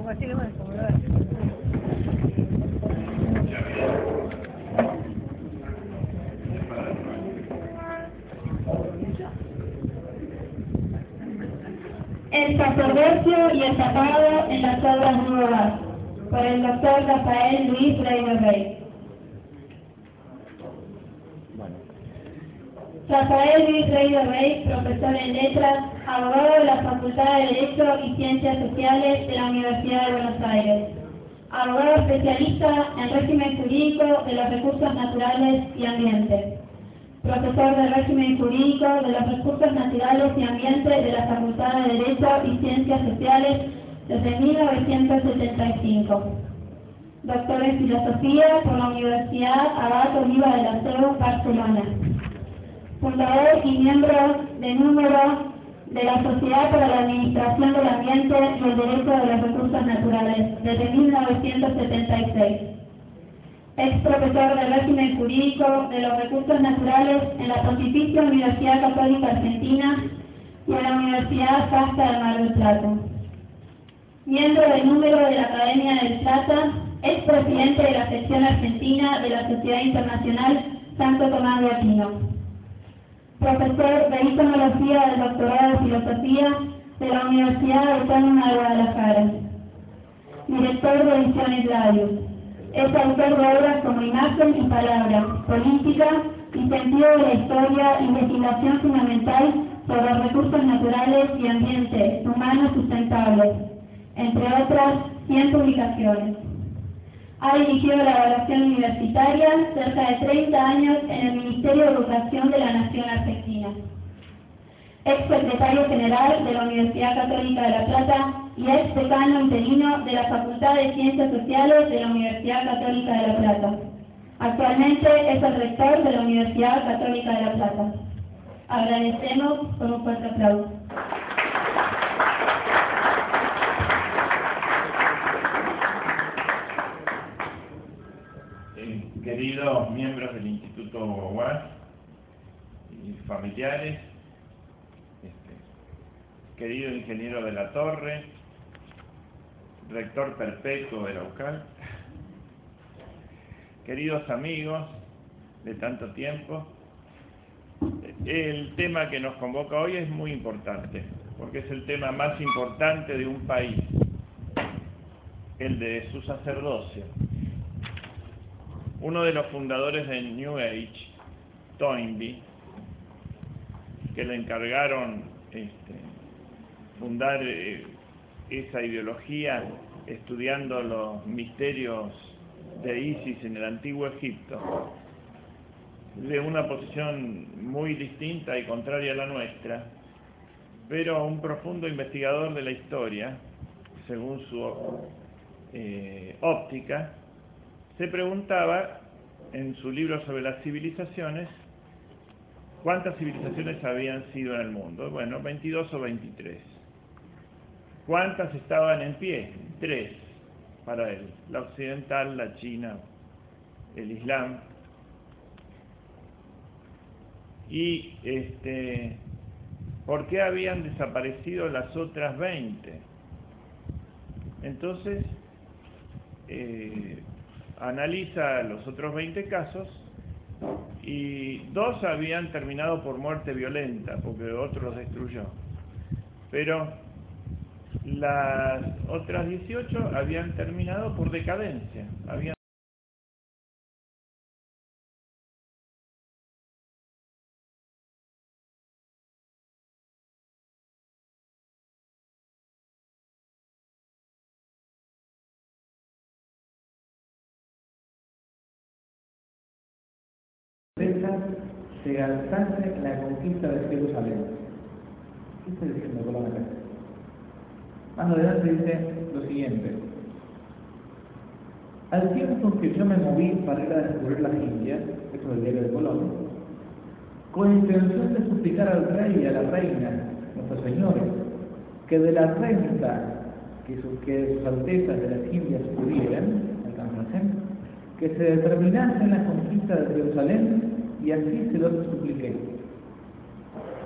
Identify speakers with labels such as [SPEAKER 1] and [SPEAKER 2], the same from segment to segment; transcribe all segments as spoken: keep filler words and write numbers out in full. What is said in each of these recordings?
[SPEAKER 1] El sacerdocio y el papado en las obras nuevas, por el doctor Rafael Luis Rey de Rey. Rafael Luis Rey de Rey, profesor en Letras, abogado de la Facultad de Derecho y Ciencias Sociales de la Universidad de Buenos Aires. Abogado especialista en régimen jurídico de los recursos naturales y ambiente. Profesor de régimen jurídico de los recursos naturales y ambiente de la Facultad de Derecho y Ciencias Sociales desde mil novecientos setenta y cinco. Doctor en Filosofía por la Universidad Abad Oliva de la C E U, Barcelona. Fundador y miembro de número de la Sociedad para la Administración del Ambiente y el Derecho de los Recursos Naturales, desde mil novecientos setenta y seis. Ex profesor de régimen jurídico de los recursos naturales en la Pontificia Universidad Católica Argentina y en la Universidad Casta de Mar del Plata. Miembro del número de la Academia del Plata, ex presidente de la sección argentina de la Sociedad Internacional Santo Tomás de Aquino. Profesor de Iconología del Doctorado de Filosofía de la Universidad Autónoma de Guadalajara. Director de Ediciones Gladius. Es autor de obras como Imagen y Palabra, Política y Sentido de la Historia, Investigación Fundamental sobre los Recursos Naturales y Ambiente Humanos Sustentables, entre otras cien publicaciones. Ha dirigido la evaluación universitaria cerca de treinta años en el Ministerio de Educación de la Nación Argentina. Ex secretario general de la Universidad Católica de La Plata y ex decano interino de la Facultad de Ciencias Sociales de la Universidad Católica de La Plata. Actualmente es el rector de la Universidad Católica de La Plata. Agradecemos con un fuerte aplauso.
[SPEAKER 2] Queridos miembros del Instituto U A S y familiares, este, querido ingeniero de la Torre, rector perpetuo de la U C A L, queridos amigos de tanto tiempo, el tema que nos convoca hoy es muy importante, porque es el tema más importante de un país, el de su sacerdocio. Uno de los fundadores de New Age, Toynbee, que le encargaron este, fundar eh, esa ideología estudiando los misterios de Isis en el antiguo Egipto, de una posición muy distinta y contraria a la nuestra, pero un profundo investigador de la historia, según su eh, óptica, se preguntaba en su libro sobre las civilizaciones cuántas civilizaciones habían sido en el mundo. Bueno, veintidós o veintitrés. ¿Cuántas estaban en pie? Tres para él: la occidental, la china, el islam. Y este, ¿por qué habían desaparecido las otras veinte? Entonces eh, analiza los otros veinte casos y dos habían terminado por muerte violenta porque otro los destruyó, pero las otras dieciocho habían terminado por decadencia, habían
[SPEAKER 3] se alzase en la conquista de Jerusalén. ¿Qué está diciendo Colón acá? Más adelante dice lo siguiente: al tiempo que yo me moví para ir a descubrir las Indias, esto es el diario de Colón, con intención de suplicar al rey y a la reina, nuestros señores, que de la renta que sus, que sus altezas de las Indias pudieran, alcanzasen, que se determinase en la conquista de Jerusalén, y así se lo supliqué.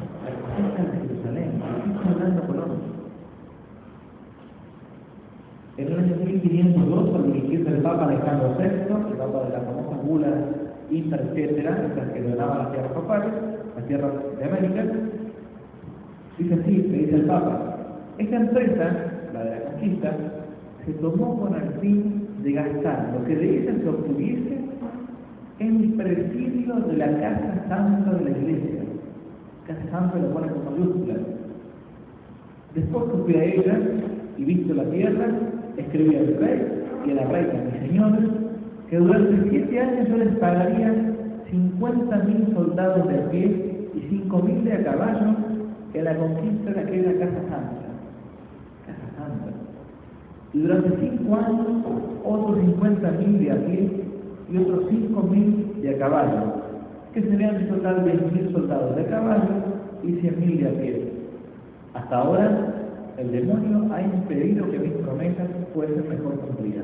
[SPEAKER 3] La conquista de Jerusalén, ¿qué está hablando Colón? En el año mil quinientos dos, al dirigirse el Papa Alejandro sexto, el Papa de las famosas bulas inter, etcétera, estas que donaban las tierras papales, las tierras de América, dice así, le dice el Papa: esta empresa, la de la conquista, se tomó con el fin de gastar lo que de ella se obtuviese en presidio de la Casa Santa de la Iglesia. Casa Santa lo pone con mayúsculas. Después que fui a ella y visto la tierra, escribí al rey y a la reina, mis señores, que durante siete años yo les pagaría cincuenta mil soldados de a pie y cinco mil de a caballo en la conquista de aquella Casa Santa. Casa Santa. Y durante cinco años, otros cincuenta mil de a pie y otros cinco mil de a caballo, que serían en total veinte mil soldados de a caballo y cien mil de a pie. Hasta ahora, el demonio ha impedido que mis promesas fuesen mejor cumplidas.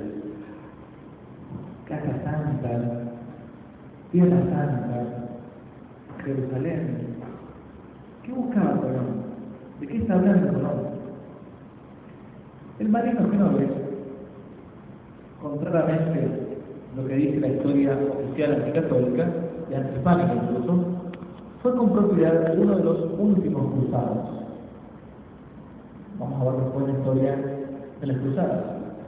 [SPEAKER 3] Casa Santa, Tierra Santa, Jerusalén. ¿Qué buscaba Colón? ¿De qué está hablando Colón? El marino Genoves, contrariamente a lo que dice la historia oficial anticatólica y antihispánica incluso, fue con propiedad uno de los últimos cruzados. Vamos a ver después la historia de las cruzadas.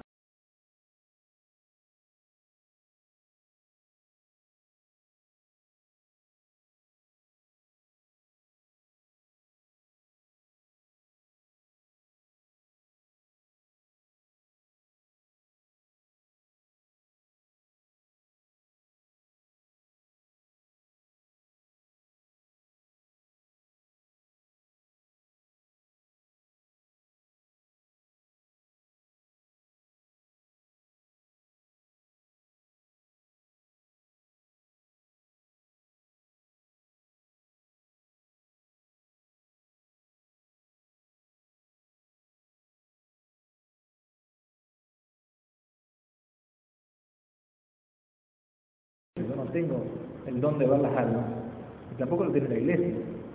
[SPEAKER 3] Yo no tengo el don de ver las almas, y tampoco lo tiene la Iglesia.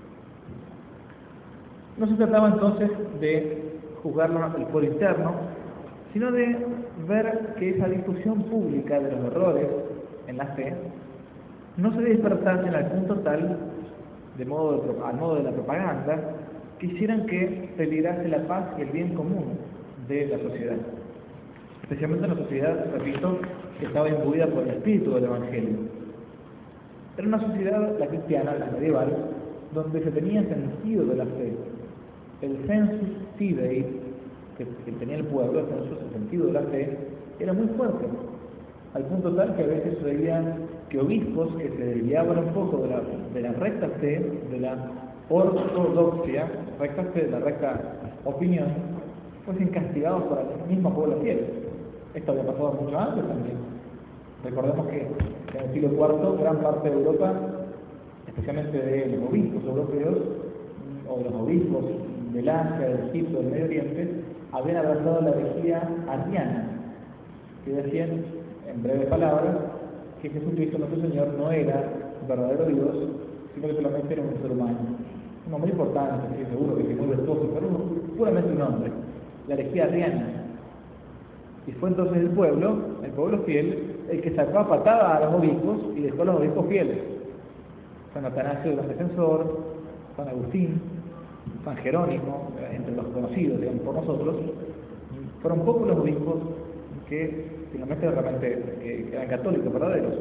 [SPEAKER 3] No se trataba entonces de juzgarlo por interno, sino de ver que esa difusión pública de los errores en la fe no se dispersasen al punto tal, de modo de, al modo de la propaganda, que hicieran que peligrase la paz y el bien común de la sociedad. Especialmente una sociedad, repito, que estaba imbuida por el espíritu del Evangelio. Era una sociedad, la cristiana, la medieval, donde se tenía sentido de la fe. El sensus fidei que, que tenía el pueblo, el sensus, el sentido de la fe, era muy fuerte, al punto tal que a veces se veían que obispos que se desviaban un poco de la, de la recta fe, de la ortodoxia, recta fe, de la recta opinión, fuesen castigados por el mismo pueblo fiel. Esto había pasado mucho antes también. Recordemos que en el siglo cuarto gran parte de Europa, especialmente de los obispos europeos, o de los obispos del Asia, del Egipto, del Medio Oriente, habían abrazado la herejía arriana, que decían, en breves palabras, que Jesucristo nuestro Señor no era verdadero Dios, sino que solamente era un ser humano. Un hombre importante, sí, seguro que muy virtuoso, pero puramente un hombre. La herejía arriana. Y fue entonces el pueblo, el pueblo fiel, el que sacó a patada a los obispos y dejó a los obispos fieles. San Atanasio de los Defensor, San Agustín, San Jerónimo, entre los conocidos, digamos, por nosotros, fueron pocos los obispos que finalmente realmente que eran católicos verdaderos.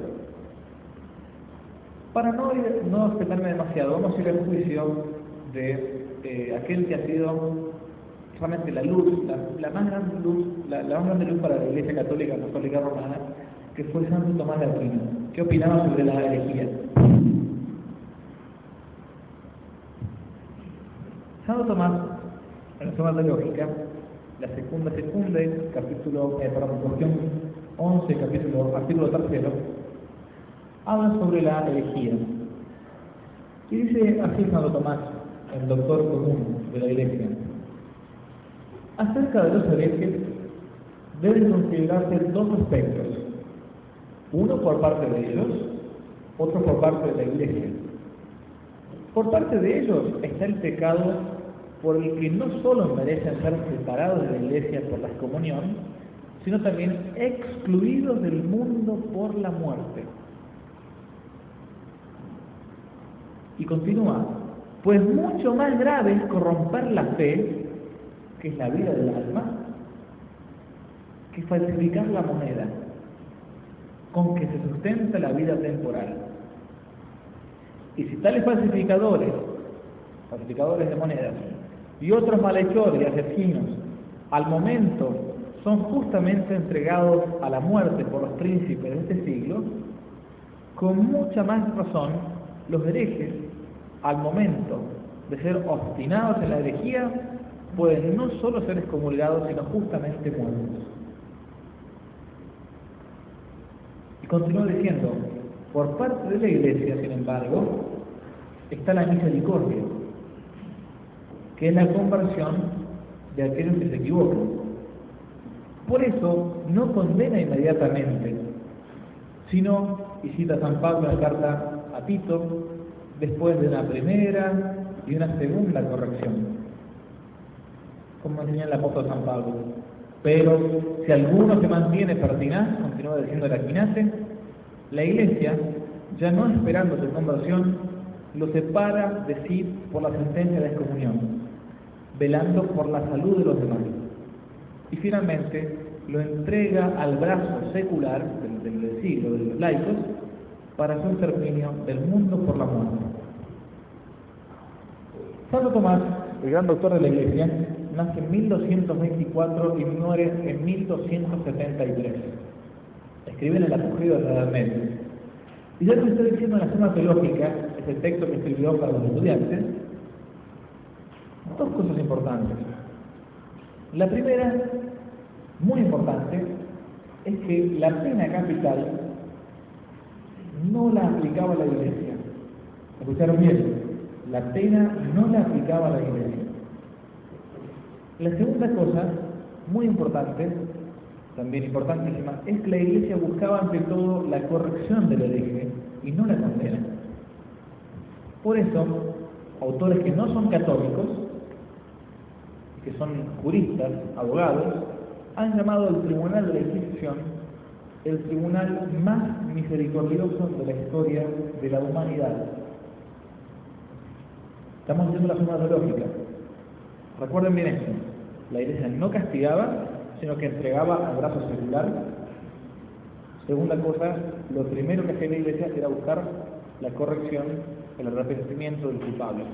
[SPEAKER 3] Para no, ir, no extenderme demasiado, vamos a ir al juicio de eh, aquel que ha sido realmente la luz, la, la más grande luz, la, la más grande luz para la Iglesia Católica Apostólica Romana, que fue Santo Tomás de Aquino. ¿Qué opinaba sobre la herejía? Santo Tomás, en la Suma Teológica, la segunda secunde, capítulo, eh, perdón, cuestión once, capítulo, artículo tercero, habla sobre la herejía. Y dice así Santo Tomás, el doctor común de la Iglesia: acerca de los herejes deben considerarse dos aspectos, uno por parte de ellos, otro por parte de la Iglesia. Por parte de ellos está el pecado por el que no solo merecen ser separados de la Iglesia por la excomunión, sino también excluidos del mundo por la muerte. Y continúa, pues mucho más grave es corromper la fe, que es la vida del alma, que falsificar la moneda con que se sustenta la vida temporal. Y si tales falsificadores, falsificadores de monedas, y otros malhechores y asesinos, al momento son justamente entregados a la muerte por los príncipes de este siglo, con mucha más razón, los herejes, al momento de ser obstinados en la herejía, pueden no solo ser excomulgados, sino justamente muertos. Y continúa diciendo, por parte de la Iglesia, sin embargo, está la misericordia, que es la conversión de aquellos que se equivocan. Por eso no condena inmediatamente, sino, y cita San Pablo en la carta a Tito, después de una primera y una segunda corrección, como enseña el apóstol San Pablo. Pero si alguno se mantiene pertinaz, continúa diciendo el Aquinate, la Iglesia, ya no esperando su conversión, lo separa de sí por la sentencia de excomunión, velando por la salud de los demás. Y finalmente lo entrega al brazo secular del, del siglo, de los laicos, para su exterminio del mundo por la muerte. Santo Tomás, el gran doctor de la Iglesia, nace en mil doscientos veinticuatro y muere en mil doscientos setenta y tres. Escribe en el Apogeo de la Edad Media. Y ya lo estoy diciendo en la Suma Teológica, ese texto que escribió para los estudiantes, dos cosas importantes. La primera, muy importante, es que la pena capital no la aplicaba la Iglesia. ¿Escucharon bien? La pena no la aplicaba la Iglesia. La segunda cosa, muy importante, también importantísima, es que la Iglesia buscaba ante todo la corrección del hereje y no la condena. Por eso, autores que no son católicos, que son juristas, abogados, han llamado al Tribunal de la Inquisición el tribunal más misericordioso de la historia de la humanidad. Estamos haciendo la suma teológica. Recuerden bien esto. La Iglesia no castigaba, sino que entregaba al brazo secular. Segunda cosa, lo primero que hacía la Iglesia era buscar la corrección, el arrepentimiento del culpable.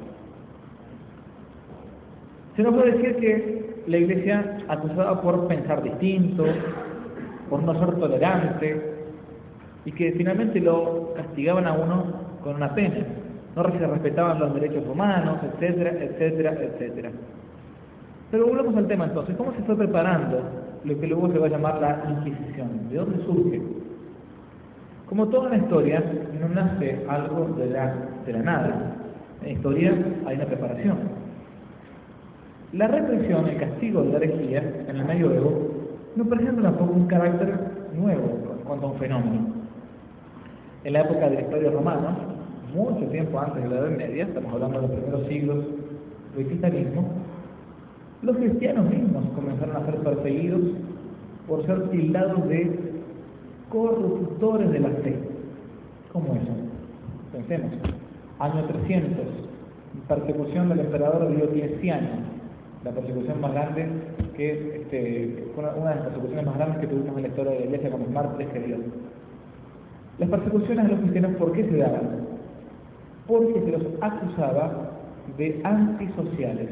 [SPEAKER 3] Se nos puede decir que la Iglesia acusaba por pensar distinto, por no ser tolerante, y que finalmente lo castigaban a uno con una pena, no se respetaban los derechos humanos, etcétera, etcétera, etcétera. Pero volvemos al tema entonces, ¿cómo se fue preparando lo que luego se va a llamar la Inquisición? ¿De dónde surge? Como toda la historia, no nace algo de la, de la nada. En la historia hay una preparación. La represión, el castigo de la herejía en el medioevo, no presenta tampoco un carácter nuevo en cuanto a un fenómeno. En la época del Imperio Romano, mucho tiempo antes de la Edad Media, estamos hablando de los primeros siglos del cristianismo, los cristianos mismos comenzaron a ser perseguidos por ser tildados de corruptores de la fe. ¿Cómo eso? Pensemos, año trescientos, persecución del emperador Diocleciano, la persecución más grande que, este, una, una de las persecuciones más grandes que tuvimos en la historia de la Iglesia con los mártires que dio. Las persecuciones a los cristianos, ¿por qué se daban? Porque se los acusaba de antisociales.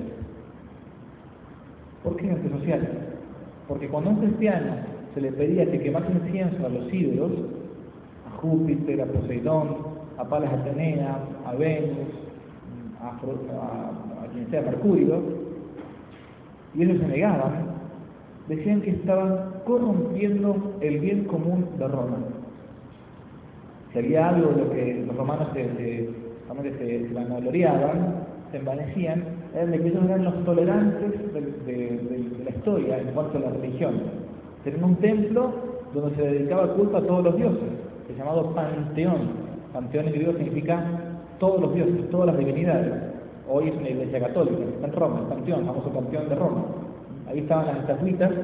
[SPEAKER 3] ¿Por qué antisociales? Porque cuando a un cristiano se le pedía que quemase incienso a los ídolos, a Júpiter, a Poseidón, a Palas Atenea, a Venus, a, a, a quien sea, Mercurio, y ellos se negaban, decían que estaban corrompiendo el bien común de Roma. Si había algo de lo que los romanos se, se, se, se vanagloriaban, se envanecían, eran de que ellos eran los tolerantes de, de, de, de la historia en cuanto a la religión. Tenían un templo donde se dedicaba culto a todos los dioses, que es llamado Panteón. Panteón en griego significa todos los dioses, todas las divinidades. Hoy es una iglesia católica, está en Roma, el Panteón, el famoso Panteón de Roma. Ahí estaban las estatuitas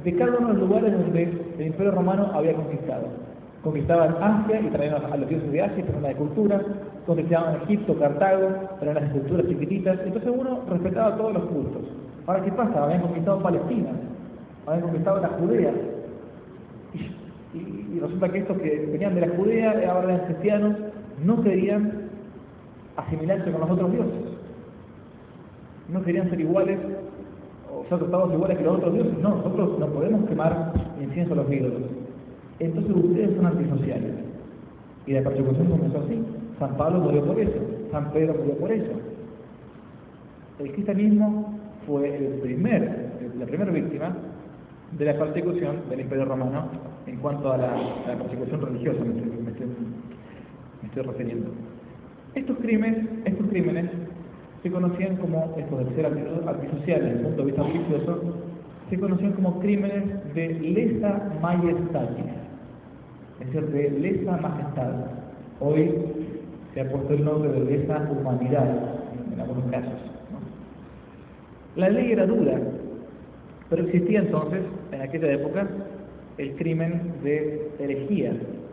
[SPEAKER 3] de cada uno de los lugares donde el Imperio Romano había conquistado. Conquistaban Asia y traían a los dioses de Asia, pero una de cultura, conquistaban Egipto, Cartago, traían las esculturas chiquititas, entonces uno respetaba todos los cultos. Ahora, ¿qué pasa? Habían conquistado Palestina, habían conquistado la Judea, y, y, y resulta que estos que venían de la Judea, ahora eran cristianos, no querían asimilarse con los otros dioses, no querían ser iguales, o ser tratados iguales que los otros dioses. No, nosotros no podemos quemar incienso a los ídolos. Entonces ustedes son antisociales. Y la persecución comenzó así. San Pablo murió por eso, San Pedro murió por eso. El cristianismo fue el primer, la primera víctima de la persecución del Imperio Romano en cuanto a la, a la persecución religiosa, me estoy, me, estoy, me estoy refiriendo. Estos crímenes, estos crímenes se conocían como, estos de ser antisociales desde el punto de vista religioso, se conocían como crímenes de lesa majestatis, es decir, de lesa majestad. Hoy se ha puesto el nombre de lesa humanidad en algunos casos, ¿no? La ley era dura, pero existía entonces, en aquella época, el crimen de herejía.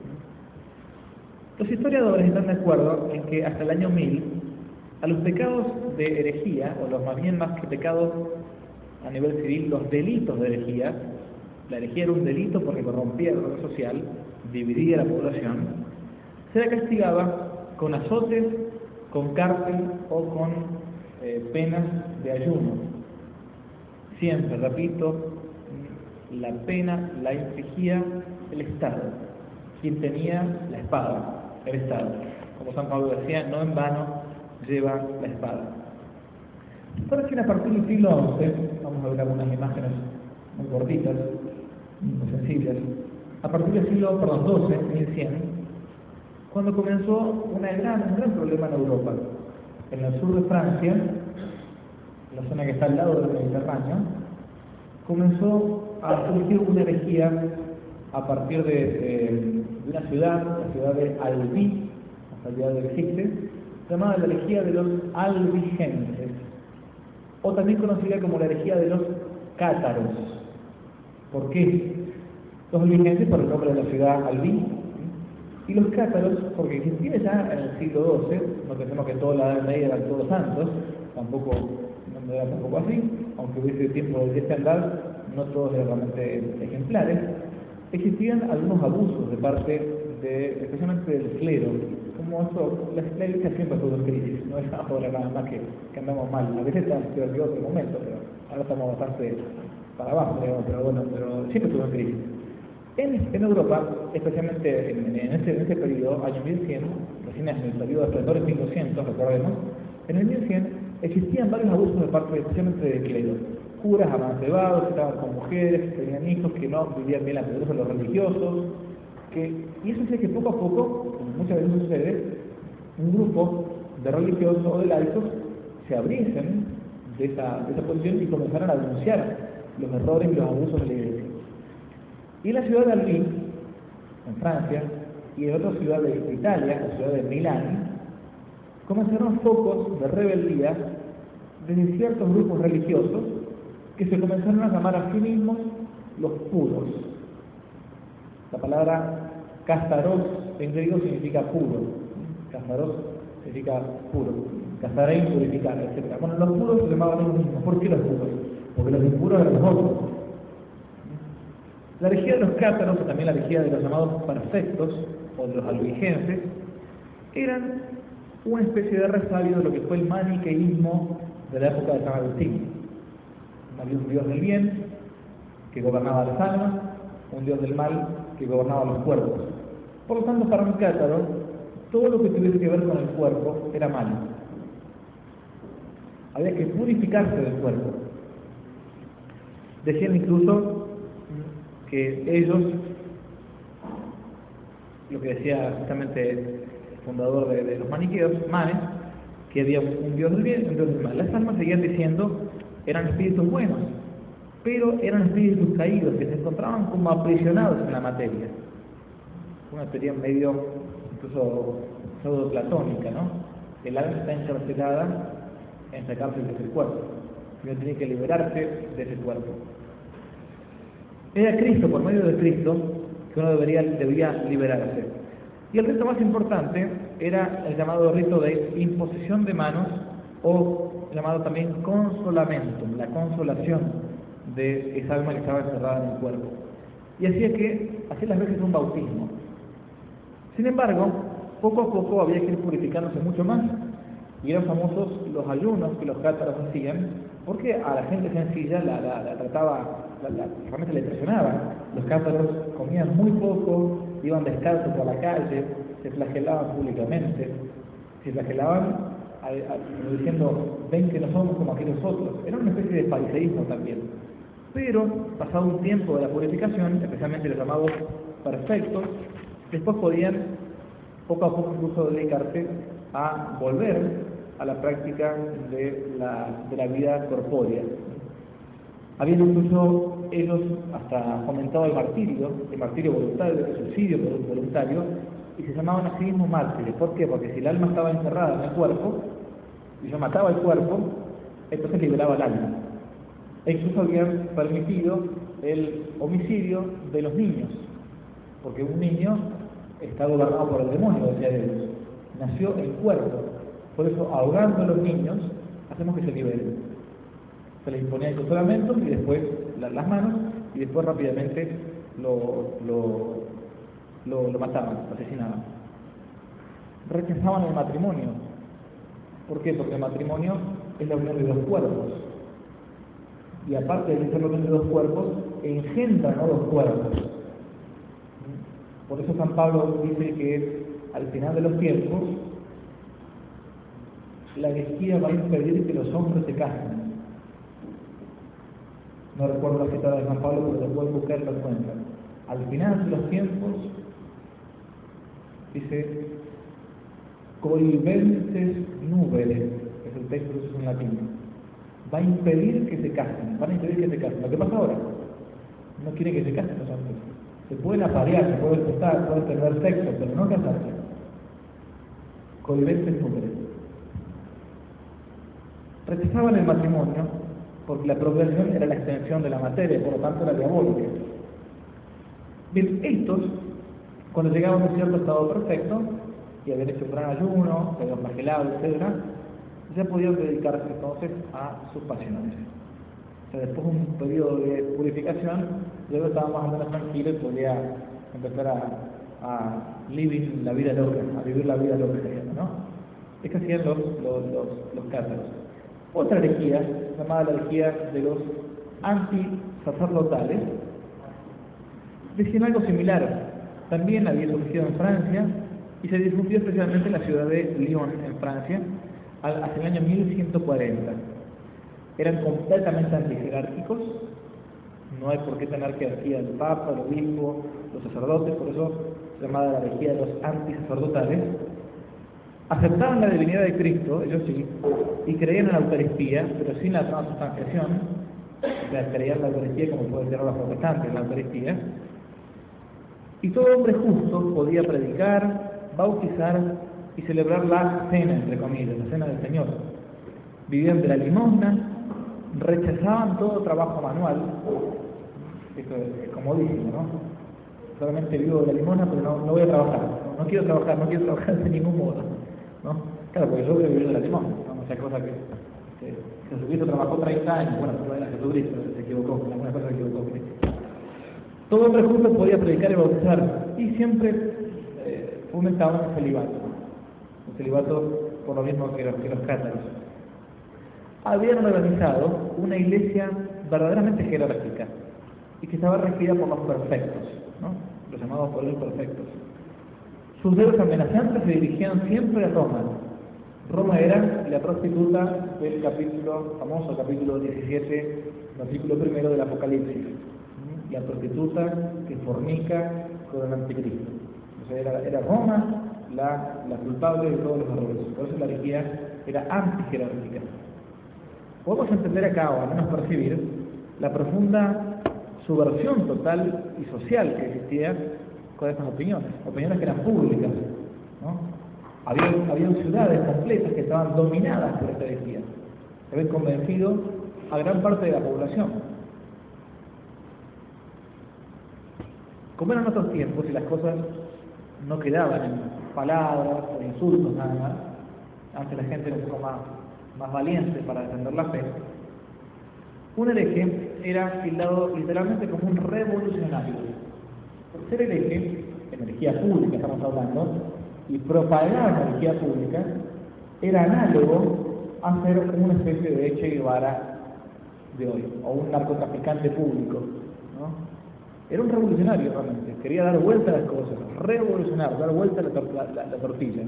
[SPEAKER 3] Los historiadores están de acuerdo en que hasta el año mil, a los pecados de herejía, o los más bien más que pecados a nivel civil, los delitos de herejía, la herejía era un delito porque corrompía el orden social, dividía la población, se la castigaba con azotes, con cárcel o con eh, penas de ayuno. Siempre, repito, la pena la infligía el Estado, quien tenía la espada, el Estado. Como San Pablo decía, no en vano lleva la espada. Por que a partir del siglo once, vamos a ver algunas imágenes muy cortitas, muy sencillas, a partir del siglo perdón, doce, mil cien, cuando comenzó una gran, un gran problema en Europa. En el sur de Francia, la zona que está al lado del Mediterráneo, comenzó a surgir una herejía a partir de, de, de una ciudad, la ciudad de Albi, hasta el día de hoy existe, llamada la herejía de los albigenses, o también conocida como la herejía de los cátaros. ¿Por qué? Los albigenses por el nombre de la ciudad Albi, y los cátaros porque existía ya en el siglo doce, no pensemos que toda la Edad Media eran todos santos, tampoco, no era tampoco así, aunque hubiese tiempo de desandar, no todos eran realmente ejemplares. Existían algunos abusos de parte de, especialmente del clero, como eso, la, la iglesia siempre tuvo crisis, no es ahora nada más que, que andamos mal, a veces está peor que otro momento, pero ahora estamos bastante para abajo, digamos, pero bueno, pero siempre tuvo crisis. En, en Europa, especialmente en, en, ese, en ese periodo, año mil cien, recién en el periodo de esplendor en mil doscientos, recordemos, en el mil cien existían varios abusos de parte especialmente del clero. Curas amancebados, que estaban con mujeres, que tenían hijos, que no vivían bien la pobreza de los religiosos, que, y eso hacía que poco a poco, como muchas veces sucede, un grupo de religiosos o de laicos se abriesen de esa, de esa posición y comenzaron a denunciar los errores y los abusos de la iglesia. Y en la ciudad de Albi, en Francia, y en otra ciudad de, de Italia, la ciudad de Milán, comenzaron focos de rebeldía desde ciertos grupos religiosos que se comenzaron a llamar a sí mismos los puros. La palabra castaros en griego significa puro. Castaros significa puro. Castarein, purificar, etcétera. Bueno, los puros se llamaban ellos mismos. ¿Por qué los puros? Porque los impuros eran los otros. La herejía de los cátaros, o también la herejía de los llamados perfectos, o de los albigenses, eran una especie de resabio de lo que fue el maniqueísmo de la época de San Agustín. Había un dios del bien que gobernaba las almas, un dios del mal que gobernaba los cuerpos. Por lo tanto, para un cátaro, todo lo que tuviese que ver con el cuerpo era malo. Había que purificarse del cuerpo. Decían incluso que ellos, lo que decía justamente el fundador de, de los maniqueos, Manes, que había un dios del bien y un dios del mal. Las almas seguían diciendo eran espíritus buenos, pero eran espíritus caídos que se encontraban como aprisionados en la materia. Una teoría medio, incluso pseudo-platónica, ¿no? El alma está encarcelada en sacarse de ese cuerpo, y uno tiene que liberarse de ese cuerpo. Era Cristo, por medio de Cristo, que uno debería, debía liberarse. Y el rito más importante era el llamado rito de imposición de manos, o llamado también consolamentum, la consolación de esa alma que estaba encerrada en el cuerpo. Y hacía que, hacía las veces un bautismo. Sin embargo, poco a poco había que ir purificándose mucho más, y eran famosos los ayunos que los cátaros hacían, porque a la gente sencilla la, la, la trataba, la, la, realmente le impresionaba. Los cátaros comían muy poco, iban descalzos por la calle, se flagelaban públicamente, se flagelaban a, a, diciendo, ven que no somos como aquellos otros. Era una especie de fariseísmo también. Pero, pasado un tiempo de la purificación, especialmente los llamados perfectos, después podían poco a poco incluso dedicarse a volver a la práctica de la, de la vida corpórea. Habían incluso ellos hasta fomentado el martirio, el martirio voluntario, el suicidio voluntario, y se llamaban a sí mismos mártires. ¿Por qué? Porque si el alma estaba encerrada en el cuerpo, y yo mataba el cuerpo, entonces liberaba el alma. E incluso habían permitido el homicidio de los niños, porque un niño está gobernado por el demonio, decía Dios. Nació en cuerpo. Por eso, ahogando a los niños, hacemos que se liberen. Se les imponía el consolamiento y después las manos, y después rápidamente lo, lo, lo, lo mataban, lo asesinaban. Rechazaban el matrimonio. ¿Por qué? Porque el matrimonio es la unión de dos cuerpos. Y aparte de ser la unión de dos cuerpos, engendran a dos cuerpos. Por eso San Pablo dice que al final de los tiempos, la herejía va a impedir que los hombres se casen. No recuerdo la cita de San Pablo, pero lo pueden buscar y lo encuentran. Al final de los tiempos, dice, coibentes nubeles, es el texto que es en latín, va a impedir que se casen, van a impedir que se casen. Lo que pasa ahora, no quieren que se casen los hombres. Se pueden aparear, se pueden estar, pueden tener sexo, pero no casarse. Coibentes nubeles. Rechazaban el matrimonio porque la procreación era la extensión de la materia, por lo tanto era diabólica. Bien, estos, cuando llegaban a un cierto estado perfecto, y habían hecho un gran ayuno, se habían flagelado, etcétera, ya podían dedicarse entonces a sus pasiones. O sea, después de un periodo de purificación, luego estaba más o menos tranquilo y podía empezar a, a living la vida loca, a vivir la vida loca, ¿no? Es que hacían los, los, los, los cátaros. Otra herejía, llamada la herejía de los antisacerdotales, decían algo similar. También había surgido en Francia y se difundió especialmente en la ciudad de Lyon, en Francia, hacia el año mil ciento cuarenta. Eran completamente antijerárquicos, no hay por qué tener jerarquía del Papa, el obispo, los sacerdotes, por eso se llamaba la herejía de los antisacerdotales. Aceptaban la divinidad de Cristo, ellos sí, y creían en la Eucaristía, pero sin la transubstanciación, o sea, creían en la Eucaristía como pueden ser los protestantes en la Eucaristía. Y todo hombre justo podía predicar, bautizar y celebrar la cena, entre comillas, la cena del Señor. Vivían de la limosna, rechazaban todo trabajo manual, esto es comodísimo, ¿no? Solamente vivo de la limosna, pero no, no voy a trabajar, no, no quiero trabajar, no quiero trabajar de ningún modo, ¿no? Claro, porque yo voy a vivir de la limosna, ¿no? O sea, cosa que, que Jesucristo trabajó treinta años, bueno, no era Jesucristo, se equivocó, alguna cosa se equivocó. Todo hombre justo podía predicar y bautizar, y siempre eh, fomentaban el celibato, el celibato por lo mismo que los, que los cátaros. Habían organizado una iglesia verdaderamente jerárquica y que estaba regida por los perfectos, ¿no? Los llamados por los perfectos. Sus dedos amenazantes se dirigían siempre a Roma. Roma era la prostituta del capítulo, famoso capítulo diecisiete, versículo primero del Apocalipsis. La prostituta que fornica con el anticristo. O sea, era, era Roma la, la culpable de todos los errores. Por eso la herejía era antijerárquica. Podemos entender acá, o al menos percibir, la profunda subversión total y social que existía con estas opiniones, opiniones que eran públicas, ¿no? Había, había ciudades completas que estaban dominadas por esta herejía, que habían convencido a gran parte de la población. Como eran otros tiempos y las cosas no quedaban en palabras o insultos nada más, antes la gente era un poco más, más valiente para defender la fe, un hereje era tildado literalmente como un revolucionario. Por ser hereje, energía pública estamos hablando, y propagar energía pública, era análogo a ser una especie de Che Guevara de hoy, o un narcotraficante público, ¿no? Era un revolucionario realmente, quería dar vuelta a las cosas, revolucionar, dar vuelta a la, tor la, la, la tortilla.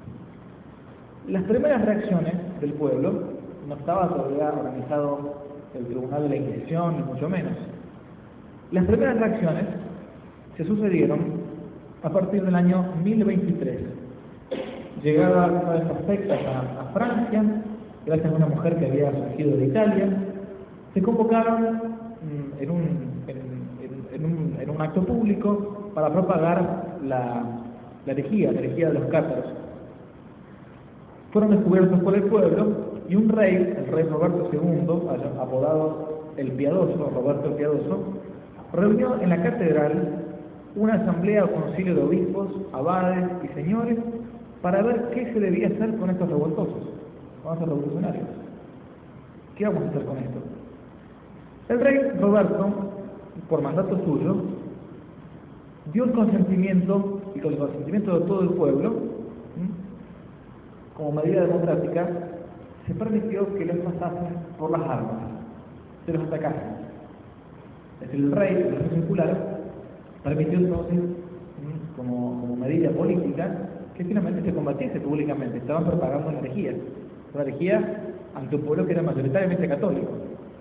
[SPEAKER 3] Las primeras reacciones del pueblo, no estaba todavía organizado el Tribunal de la Inquisición, ni mucho menos. Las primeras reacciones se sucedieron a partir del año mil veintitrés. Llegaba una de estas sectas a, a Francia, gracias a una mujer que había surgido de Italia, se convocaron mm, en, un, en, en, en, un, en un acto público para propagar la, la herejía, la herejía de los cátaros. Fueron descubiertos por el pueblo y un rey, el rey Roberto segundo, apodado el Piadoso, Roberto el Piadoso, reunió en la catedral una asamblea o concilio de obispos, abades y señores para ver qué se debía hacer con estos revoltosos, con estos revolucionarios. ¿Qué vamos a hacer con esto? El rey Roberto, por mandato suyo, dio el consentimiento, y con el consentimiento de todo el pueblo, ¿sí?, como medida democrática, se permitió que los pasasen por las armas, se los atacasen. Es decir, el rey, el rey secular, permitió entonces, como, como medida política, que finalmente se combatiese públicamente. Estaban propagando una herejía, una herejía ante un pueblo que era mayoritariamente católico.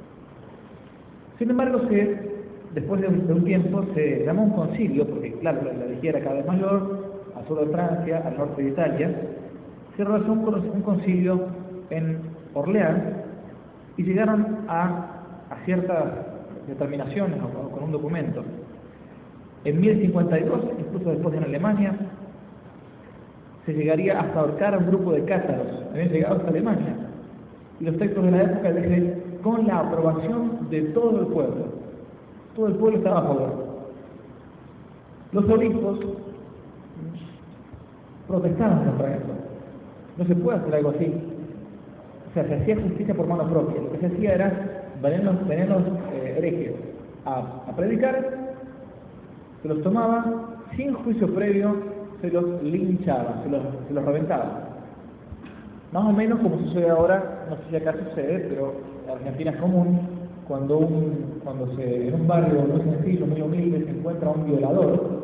[SPEAKER 3] Sin embargo, se, después de un, de un tiempo se llamó un concilio, porque claro, la, la herejía era cada vez mayor, al sur de Francia, al norte de Italia. Se realizó un, un concilio en Orleans y llegaron a, a ciertas determinaciones o, con un documento. En mil cincuenta y dos, incluso después en Alemania, se llegaría hasta ahorcar a un grupo de cátaros, habían llegado hasta Alemania, y los textos de la época dicen, con la aprobación de todo el pueblo. Todo el pueblo estaba a favor. Los obispos protestaban contra eso. No se puede hacer algo así. O sea, se hacía justicia por mano propia. Lo que se hacía era venir los, venir los eh, herejes a, a predicar, se los tomaban, sin juicio previo, se los linchaban, se los, se los reventaban. Más o menos como sucede ahora, no sé si acá sucede, pero en Argentina es común, cuando, un, cuando se, en un barrio muy sencillo, muy humilde, se encuentra un violador,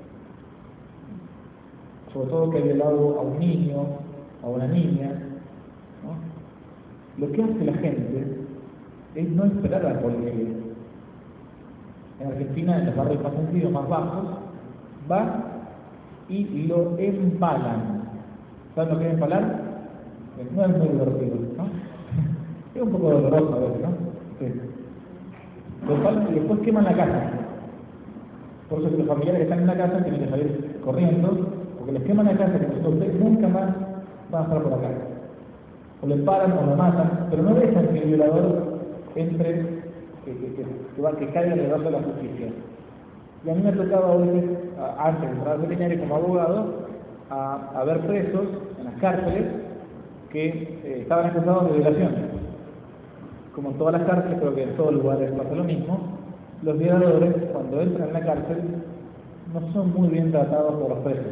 [SPEAKER 3] sobre todo que ha violado a un niño, a una niña, ¿no? Lo que hace la gente es no esperar a la policía. En Argentina, en los barrios más sencillos, más bajos, va y lo empalan. ¿Saben lo que es empalar? No es muy divertido, ¿no? Es un poco doloroso a veces, ¿no? Sí. Lo empalan y después queman la casa. Por eso que los familiares que están en la casa tienen que salir corriendo, porque les queman la casa, que ustedes nunca más van a estar por acá. O le paran o lo matan, pero no dejan que el violador entre, que, que, que, que, va, que caiga en el brazo de la justicia. Y a mí me tocaba a veces, antes de entrar al veterinario como abogado, a, a ver presos en las cárceles que eh, estaban acusados de violaciones. Como en todas las cárceles, creo que en todos los lugares pasa lo mismo, los violadores, cuando entran en la cárcel, no son muy bien tratados por los presos.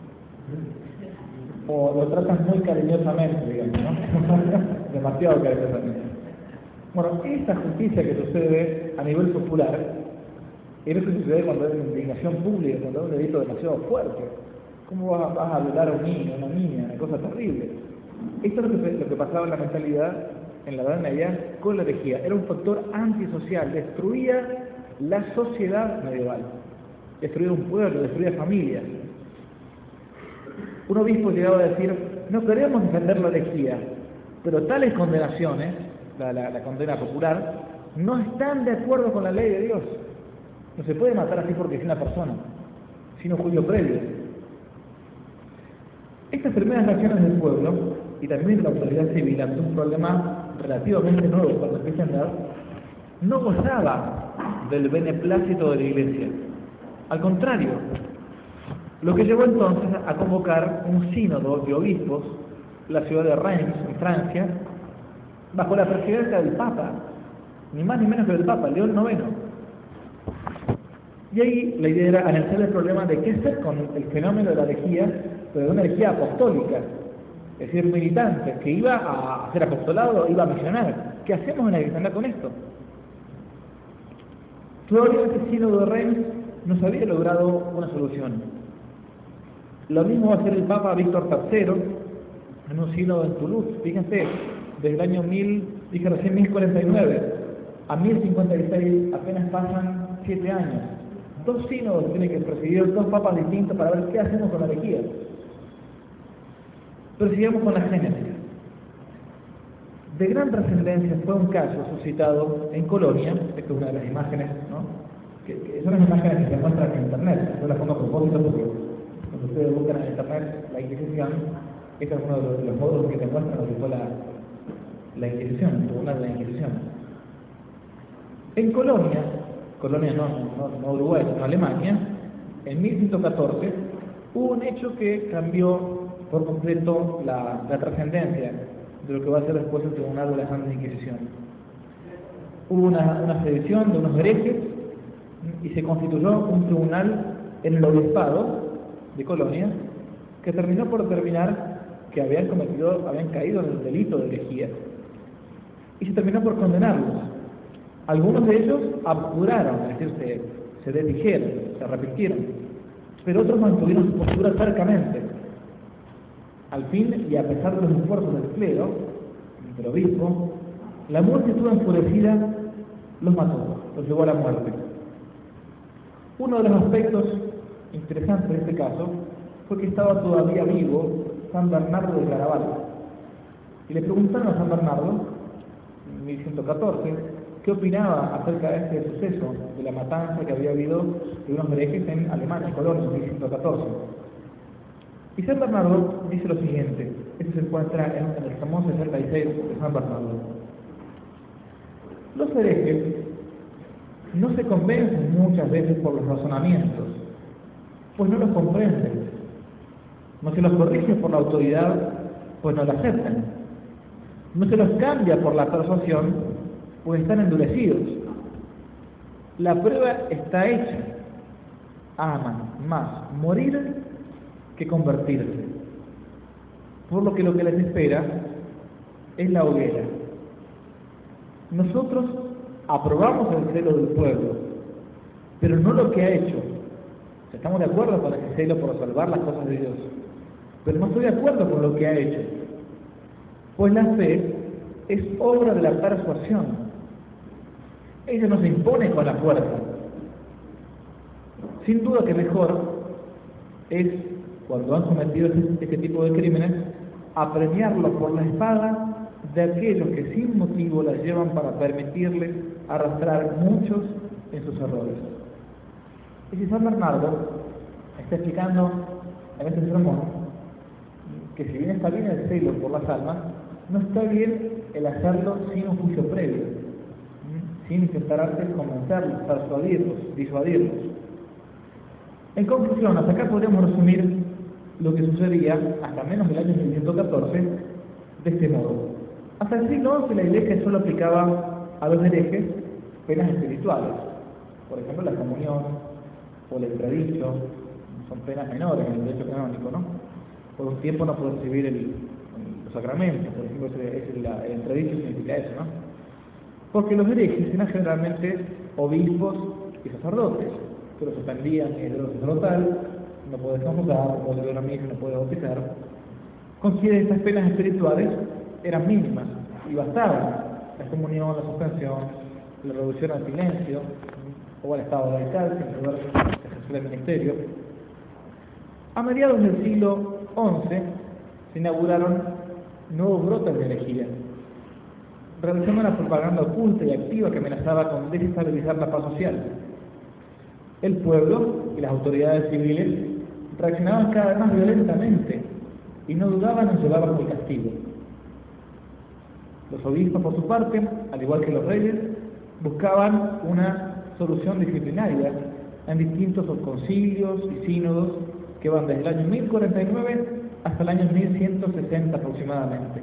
[SPEAKER 3] O lo tratan muy cariñosamente, digamos, ¿no? Demasiado cariñosamente. Bueno, esa justicia que sucede a nivel popular, es lo que sucede cuando hay una indignación pública, cuando hay un delito demasiado fuerte. ¿Cómo vas, vas a violar a un niño, a una niña? Una cosa terrible. Esto es lo que, lo que pasaba en la mentalidad en la Edad Media con la herejía. Era un factor antisocial, destruía la sociedad medieval, destruía un pueblo, destruía familias. Un obispo llegaba a decir, no queremos defender la herejía, pero tales condenaciones, la, la, la condena popular, no están de acuerdo con la ley de Dios. No se puede matar así porque es una persona, sino un juicio previo. Estas primeras reacciones del pueblo, y también de la autoridad civil, ante un problema relativamente nuevo para la dar, no gozaba del beneplácito de la Iglesia. Al contrario, lo que llevó entonces a convocar un sínodo de obispos en la ciudad de Reims, en Francia, bajo la presidencia del Papa, ni más ni menos que del Papa, León noveno. Y ahí la idea era analizar el problema de qué hacer con el fenómeno de la herejía, pero de una herejía apostólica, es decir, militante, que iba a hacer apostolado, iba a misionar. ¿Qué hacemos en la cristiandad con esto? Todavía este sínodo de Reims no se había logrado una solución. Lo mismo va a hacer el Papa Víctor tercero en un sínodo en Toulouse. Fíjense, desde el año mil, dije recién mil cuarenta y nueve a mil cincuenta y seis apenas pasan siete años. Dos sínodos tienen que presidir dos papas distintos para ver qué hacemos con la herejía. Pero sigamos con la génesis. De gran trascendencia fue un caso suscitado en Colonia. Esta es una de las imágenes, ¿no? Que, que son las imágenes que se muestran en internet. Yo las pongo a propósito porque cuando ustedes buscan en internet la Inquisición, este es uno de los, de los modos que te muestran lo que fue la, la Inquisición, el tribunal de la Inquisición. En Colonia, Colonia no, no, no Uruguay, sino Alemania, en mil ciento catorce hubo un hecho que cambió por completo la, la trascendencia de lo que va a ser después el Tribunal de la Santa Inquisición. Hubo una, una sedición de unos herejes y se constituyó un tribunal en el obispado de Colonia que terminó por determinar que habían cometido, habían caído en el delito de herejía y se terminó por condenarlos. Algunos de ellos abjuraron, es decir, se, se desdijeron, se arrepintieron, pero otros mantuvieron su postura tercamente. Al fin, y a pesar de los esfuerzos del clero, del obispo, la multitud enfurecida los mató, los llevó a la muerte. Uno de los aspectos interesantes de este caso fue que estaba todavía vivo San Bernardo de Claraval. Y le preguntaron a San Bernardo, en mil ciento catorce, qué opinaba acerca de este suceso, de la matanza que había habido de unos herejes en Alemania, en Colonia, en mil ciento catorce. Y San Bernardo dice lo siguiente, esto se encuentra en, en el famoso sesenta y seis de San Bernardo. Los herejes no se convencen muchas veces por los razonamientos, pues no los comprenden. No se los corrige por la autoridad, pues no la aceptan. No se los cambia por la persuasión, pues están endurecidos. La prueba está hecha. Aman más morir que convertirse. Por lo que lo que les espera es la hoguera. Nosotros aprobamos el celo del pueblo, pero no lo que ha hecho. Estamos de acuerdo con ese celo por salvar las cosas de Dios, pero no estoy de acuerdo con lo que ha hecho, pues la fe es obra de la persuasión. Ella no se impone con la fuerza. Sin duda que mejor es, cuando han cometido este, este tipo de crímenes, apremiarlos por la espada de aquellos que sin motivo las llevan para permitirles arrastrar muchos en sus errores. Y si San Bernardo está explicando en este sermón que si bien está bien el celo por las almas, no está bien el hacerlo sin un juicio previo, sin intentar antes convencerlos, persuadirlos, disuadirlos. En conclusión, hasta acá podríamos resumir lo que sucedía hasta menos del año mil ciento catorce de este modo. Hasta el siglo once la Iglesia solo aplicaba a los herejes penas espirituales, por ejemplo la comunión o el entredicho, son penas menores en el derecho canónico, ¿no? Por un tiempo no puede recibir el, los sacramentos, por ejemplo ese, ese, la, el entredicho significa eso, ¿no? Porque los herejes eran generalmente obispos y sacerdotes, que los suspendían en el orden sacerdotal, no puede conjugar, no puede ver a misa, no puede bautizar. Considera que estas penas espirituales eran mínimas y bastaban: la comunión, la suspensión, la reducción al silencio o al estado laical sin poder ejercer el ministerio. A mediados del siglo once se inauguraron nuevos brotes de herejía, realizando una propaganda oculta y activa que amenazaba con desestabilizar la paz social. El pueblo y las autoridades civiles reaccionaban cada vez más violentamente y no dudaban en llevar bajo el castigo. Los obispos, por su parte, al igual que los reyes, buscaban una solución disciplinaria en distintos concilios y sínodos que van desde el año mil cuarenta y nueve hasta el año mil ciento sesenta aproximadamente.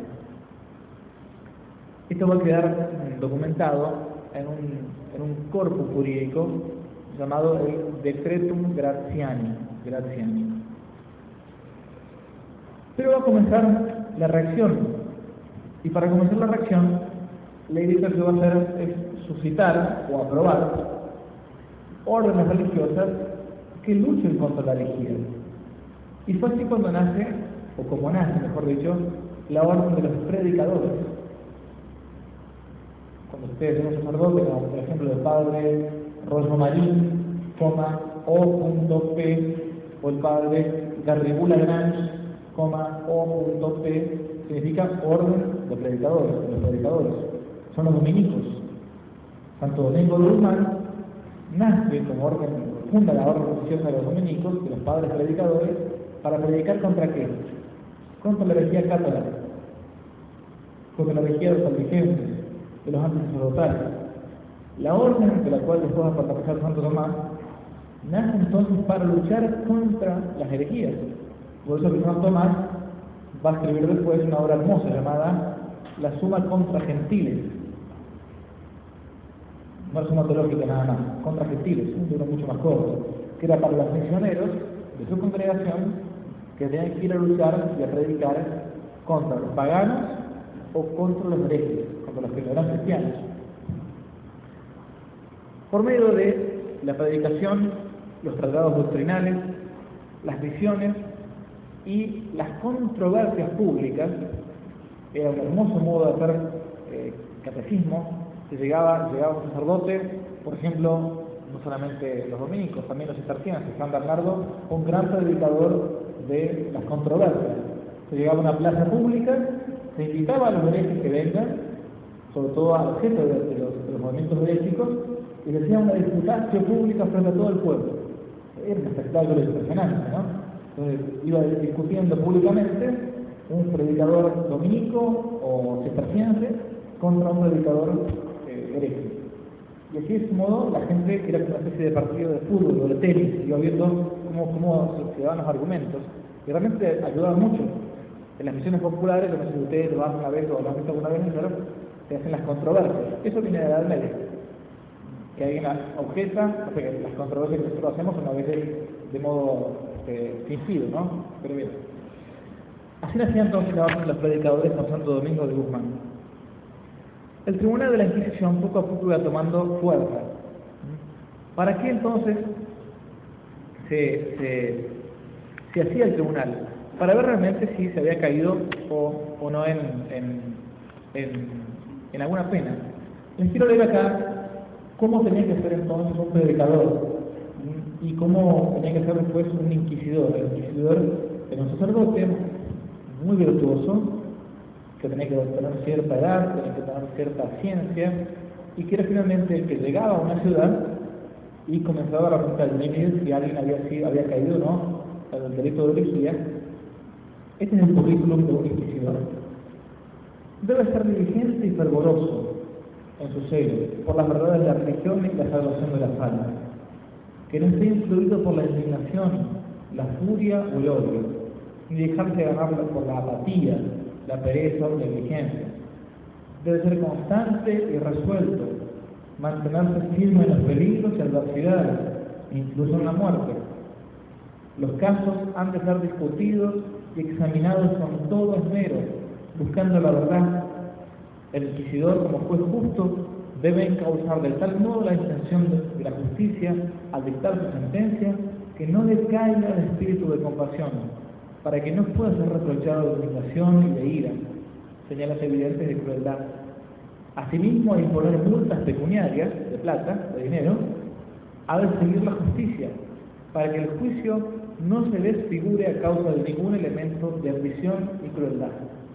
[SPEAKER 3] Esto va a quedar documentado en un, en un corpus jurídico llamado el Decretum Gratiani, Gratiani. Pero va a comenzar la reacción, y para comenzar la reacción, la iglesia lo que va a hacer es suscitar o aprobar órdenes religiosas que luchen contra la herejía. Y fue así cuando nace, o como nace, mejor dicho, la orden de los predicadores. Cuando ustedes ven un sacerdote, como por ejemplo el padre Rosmarín, coma, O P, o el padre Garrigou Lagrange, coma, O P, significa orden de predicadores, de los predicadores. Son los dominicos. Santo Domingo de Guzmán nace como orden, funda la orden religiosa de los dominicos, de los padres predicadores, para predicar contra qué? Contra la herejía católica, contra la herejía de los albigenses, de los antisacerdotales. La orden de la cual después va a participar Santo Tomás nace entonces para luchar contra las herejías. Por eso que Santo Tomás va a escribir después una obra hermosa llamada La Suma contra Gentiles. No es suma teológica nada más, contra Gentiles, un libro mucho más corto, que era para los misioneros de su congregación que tenían que ir a luchar y a predicar contra los paganos o contra los herejes, contra los que no eran cristianos. Por medio de la predicación, los tratados doctrinales, las visiones y las controversias públicas, era un hermoso modo de hacer eh, catecismo. Se llegaba, llegaba un sacerdote, por ejemplo, no solamente los dominicos, también los cistercienses. San Bernardo, un gran predicador de las controversias. Se llegaba a una plaza pública, se invitaba a los herejes que vengan, sobre todo al jefe de, de, los, de los movimientos heréticos, y se hacía una disputatio pública frente a todo el pueblo. Era un espectáculo impresionante, ¿no? Entonces iba discutiendo públicamente un predicador dominico o cisterciense contra un predicador eh, hereje. Y así de ese modo la gente era como una especie de partido de fútbol o de tenis, iba viendo cómo, cómo se daban los argumentos, y realmente ayudaba mucho. En las misiones populares, no sé si ustedes lo hacen una vez o lo han visto alguna vez, pero se hacen las controversias. Eso viene de la Edad Media. Que alguien objeta, o sea que las controversias que nosotros hacemos son a veces de modo este, fingido, ¿no? Pero bien. Así nacía entonces la orden de los predicadores con Santo Domingo de Guzmán. El tribunal de la Inquisición poco a poco iba tomando fuerza. ¿Para qué entonces se, se, se hacía el tribunal? Para ver realmente si se había caído o, o no en, en, en, en alguna pena. Les quiero leer acá cómo tenía que ser entonces un predicador y cómo tenía que ser después un inquisidor. El inquisidor era un sacerdote muy virtuoso, que tenía que tener cierta edad, tenía que tener cierta ciencia, y que era finalmente el que llegaba a una ciudad y comenzaba a preguntar si alguien había, sido, había caído o no al delito de herejía. Este es el currículum de un inquisidor. Debe ser diligente y fervoroso en su celo por las verdades de la religión y la salvación de las almas, que no esté influido por la indignación, la furia o el odio, ni dejarse ganar por la apatía, la pereza o la negligencia. Debe ser constante y resuelto, mantenerse firme en los peligros y adversidades, incluso en la muerte. Los casos han de ser discutidos y examinados con todo esmero, buscando la verdad. El inquisidor, como juez justo, debe encauzar de tal modo la intención de la justicia al dictar su sentencia que no decaiga el espíritu de compasión, para que no pueda ser reprochado de indignación y de ira, señales evidentes de crueldad. Asimismo, al imponer multas pecuniarias, de plata, de dinero, ha de seguir la justicia, para que el juicio no se desfigure a causa de ningún elemento de ambición y crueldad.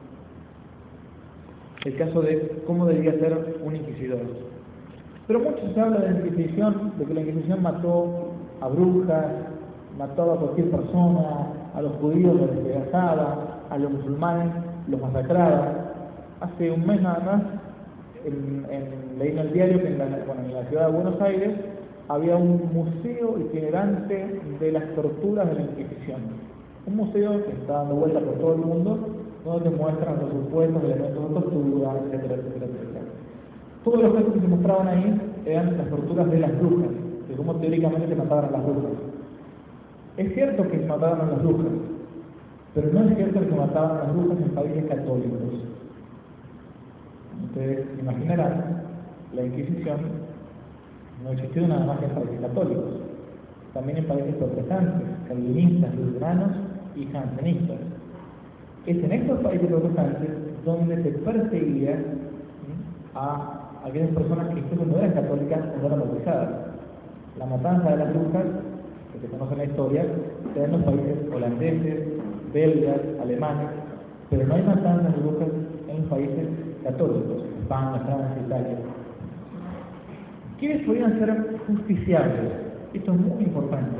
[SPEAKER 3] El caso de cómo debería ser un inquisidor. Pero mucho se habla de la Inquisición, de que la Inquisición mató a brujas, mató a cualquier persona, a los judíos los despedazaba, a los musulmanes los masacraba. Hace un mes nada más, en, en, leí en el diario que en la, bueno, en la ciudad de Buenos Aires había un museo itinerante de las torturas de la Inquisición. Un museo que está dando vuelta por todo el mundo, donde te muestran los supuestos elementos de tortura, etcétera, etcétera, etcétera. Todos los casos que se mostraban ahí eran las torturas de las brujas, de cómo teóricamente se mataban a las brujas. Es cierto que se mataban a las brujas, pero no es cierto que se mataban a las brujas en países católicos. Ustedes imaginarán, la Inquisición no existió nada más que en países católicos, también en países protestantes, calvinistas, luteranos y jansenistas. Es en estos países protestantes donde se perseguía a aquellas personas que incluso no eran católicas o no eran bautizadas. La matanza de las brujas, que se conoce en la historia, se da en los países holandeses, belgas, alemanes, pero no hay matanzas de brujas en los países católicos, España, Francia, Italia. ¿Quiénes podían ser justiciables? Esto es muy importante.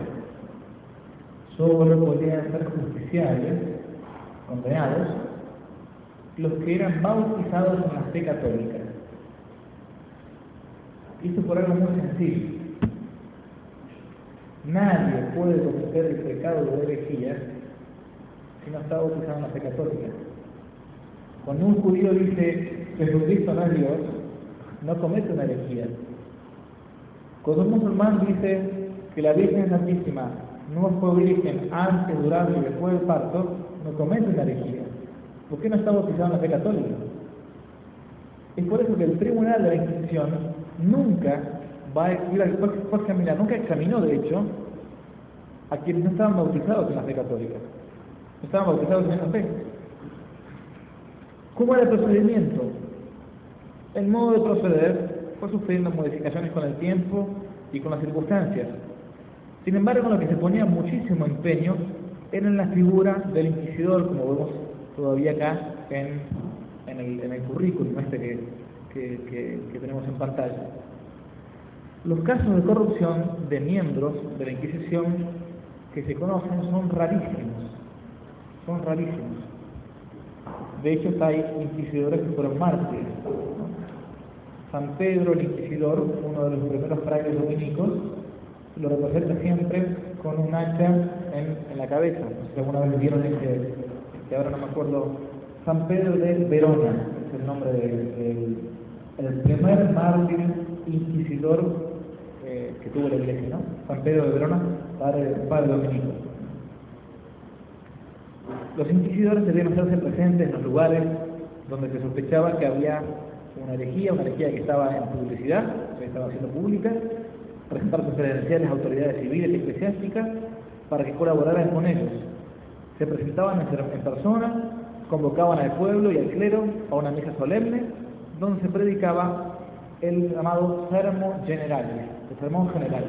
[SPEAKER 3] Solo podían ser justiciables, condenados, los que eran bautizados en la fe católica. Esto por algo muy sencillo. Nadie puede cometer el pecado de herejía si no está bautizado en la fe católica. Cuando un judío dice Jesucristo no es Dios, no comete una herejía. Cuando un musulmán dice que la Virgen Santísima no fue virgen antes, durante y después del parto, no comete una herejía. ¿Por qué no está bautizado en la fe católica? Es por eso que el tribunal de la Inquisición nunca va a examinar, nunca examinó de hecho a quienes no estaban bautizados en la fe católica, no estaban bautizados en esa fe. ¿Cómo era el procedimiento? El modo de proceder fue sufriendo modificaciones con el tiempo y con las circunstancias. Sin embargo, lo que se ponía muchísimo empeño era en la figura del inquisidor, como vemos todavía acá en, en, el, en el currículum este que, que, que, que tenemos en pantalla. Los casos de corrupción de miembros de la Inquisición que se conocen son rarísimos, son rarísimos. De hecho, hay inquisidores que fueron mártires. San Pedro el Inquisidor, uno de los primeros frailes dominicos, lo representa siempre con un hacha en, en la cabeza. No sé si alguna vez vieron ese, que ahora no me acuerdo, San Pedro de Verona, es el nombre del de, el primer mártir inquisidor eh, que tuvo la iglesia, ¿no? San Pedro de Verona, padre, padre dominico. Los inquisidores debían hacerse presentes en los lugares donde se sospechaba que había una herejía, una herejía que estaba en publicidad, que estaba siendo pública, presentar sus credenciales a autoridades civiles y eclesiásticas para que colaboraran con ellos. Se presentaban en persona, convocaban al pueblo y al clero a una misa solemne donde se predicaba el llamado sermón general, el sermón general,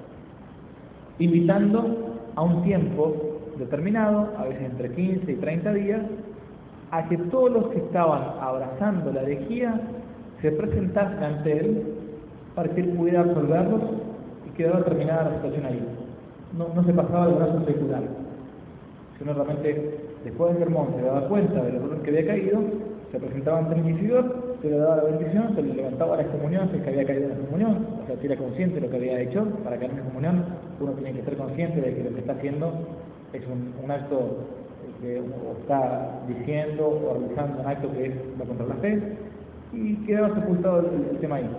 [SPEAKER 3] invitando a un tiempo determinado, a veces entre quince y treinta días, a que todos los que estaban abrazando la herejía se presentasen ante él para que él pudiera absolverlos y quedara terminada la situación ahí. No, no se pasaba el brazo secular, sino realmente después del sermón se daba cuenta del error que había caído, se presentaba ante el inquisidor, se le daba la bendición, se le levantaba la excomunión si es que había caído en la excomunión, o sea, si era consciente de lo que había hecho. Para caer en la excomunión uno tiene que ser consciente de que lo que está haciendo es un, un acto que o está diciendo o realizando un acto que va contra la fe, y quedaba sepultado el, el tema ahí.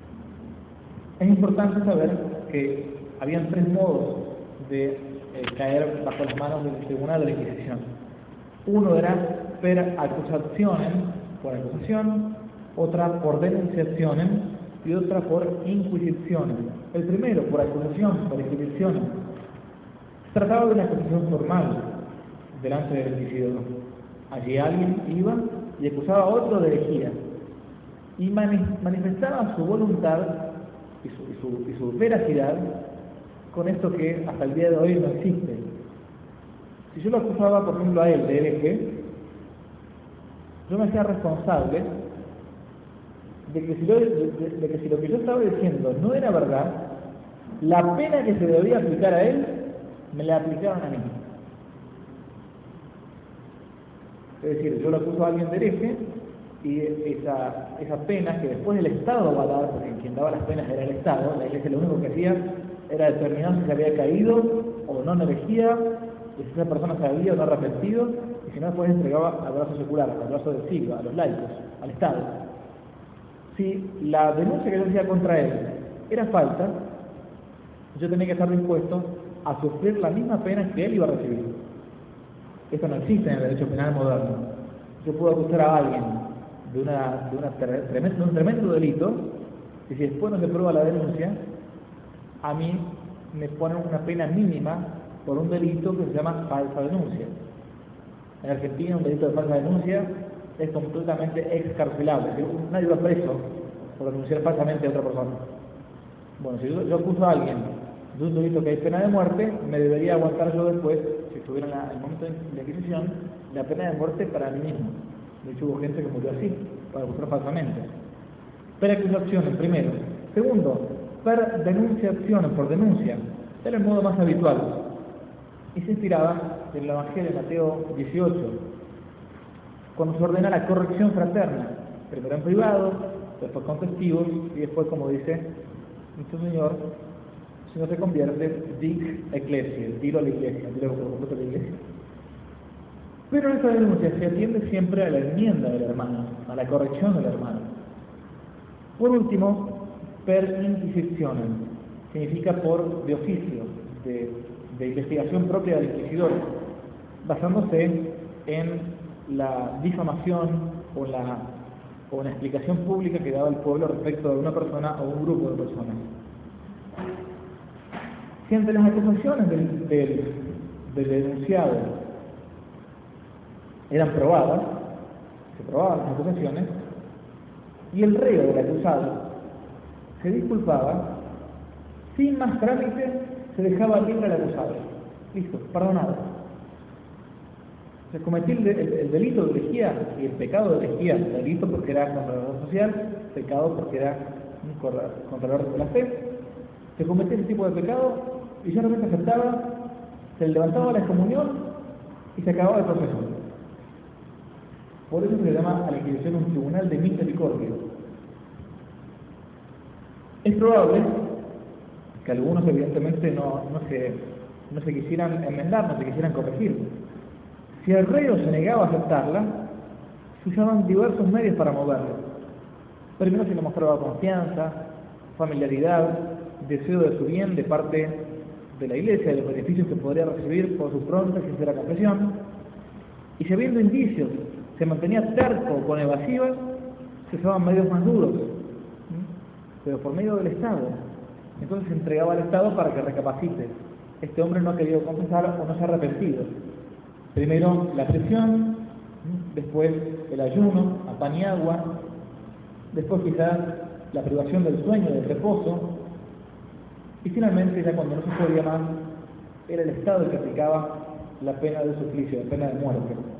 [SPEAKER 3] Es importante saber que habían tres modos de eh, caer bajo las manos del tribunal de la Inquisición. Uno era per accusationem, por acusación, otra por denunciacionem y otra por inquisitionem. El primero, por acusación, por inquisición, se trataba de una acusación formal delante del inquisidor. Allí alguien iba y acusaba a otro de herejía y manifestaba su voluntad y su, y, su, y su veracidad con esto que hasta el día de hoy no existe. Si yo lo acusaba, por ejemplo, a él de hereje, yo me hacía responsable de que, si lo, de, de que si lo que yo estaba diciendo no era verdad, la pena que se debía aplicar a él me la aplicaban a mí. Es decir, yo lo acuso a alguien de hereje y esa, esa pena que después el Estado va a dar, porque quien daba las penas era el Estado, la Iglesia lo único que hacía era determinar si se había caído o no en herejía, y si esa persona se había o no arrepentido, y si no, después entregaba al brazo secular, al brazo del siglo, a los laicos, al Estado. Si la denuncia que yo hacía contra él era falsa, yo tenía que estar dispuesto a sufrir la misma pena que él iba a recibir. Esto no existe en el derecho penal moderno. Yo puedo acusar a alguien de, una, de, una tremendo, de un tremendo delito, y si después no se prueba la denuncia, a mí me ponen una pena mínima por un delito que se llama falsa denuncia. En Argentina un delito de falsa denuncia es completamente excarcelable, nadie va preso por denunciar falsamente a otra persona. Bueno, si yo, yo acuso a alguien de un delito que hay pena de muerte, me debería aguantar yo después, si estuviera en el momento de inquisición, la pena de muerte para mí mismo. De hecho hubo gente que murió así, para acusar falsamente. Peracusaciones, primero. Segundo, per denunciaciones, por denuncia. Era el modo más habitual. Y se inspiraba en el Evangelio de Mateo dieciocho, cuando se ordena la corrección fraterna, primero en privado, después con testigos, y después, como dice nuestro Señor, si no se convierte, dic ecclesia, dilo a la iglesia, dilo por completo a la iglesia. Pero en esta denuncia se atiende siempre a la enmienda del hermano, a la corrección del hermano. Por último, per inquisitionem, significa por de oficio, de, de investigación propia del inquisidor, basándose en la difamación o la, o una explicación pública que daba el pueblo respecto de una persona o un grupo de personas. Si ante las acusaciones del, del, del denunciado eran probadas, se probaban las acusaciones, y el reo del acusado se disculpaba, sin más trámite se dejaba libre al acusado. Listo, perdonado. Se cometía el, el, el delito de herejía y el pecado de herejía, delito porque era contra la orden social, pecado porque era un contra la orden de la fe. Se cometía ese tipo de pecado y yo realmente aceptaba, se levantaba la excomunión y se acababa el proceso. Por eso se le llama a la Inquisición un tribunal de misericordia. Es probable que algunos evidentemente no, no, se, no se quisieran enmendar, no se quisieran corregir. Si el reo se negaba a aceptarla, se usaban diversos medios para moverlo. Primero se le mostraba confianza, familiaridad, deseo de su bien de parte de la Iglesia, de los beneficios que podría recibir por su pronta y sincera confesión, y si habiendo indicios se mantenía terco con evasivas, se usaban medios más duros, pero por medio del Estado. Entonces se entregaba al Estado para que recapacite. Este hombre no ha querido confesar o no se ha arrepentido. Primero la prisión, después el ayuno, a pan y agua, después quizás la privación del sueño, del reposo, y finalmente ya cuando no se podía más, era el Estado el que aplicaba la pena de suplicio, la pena de muerte.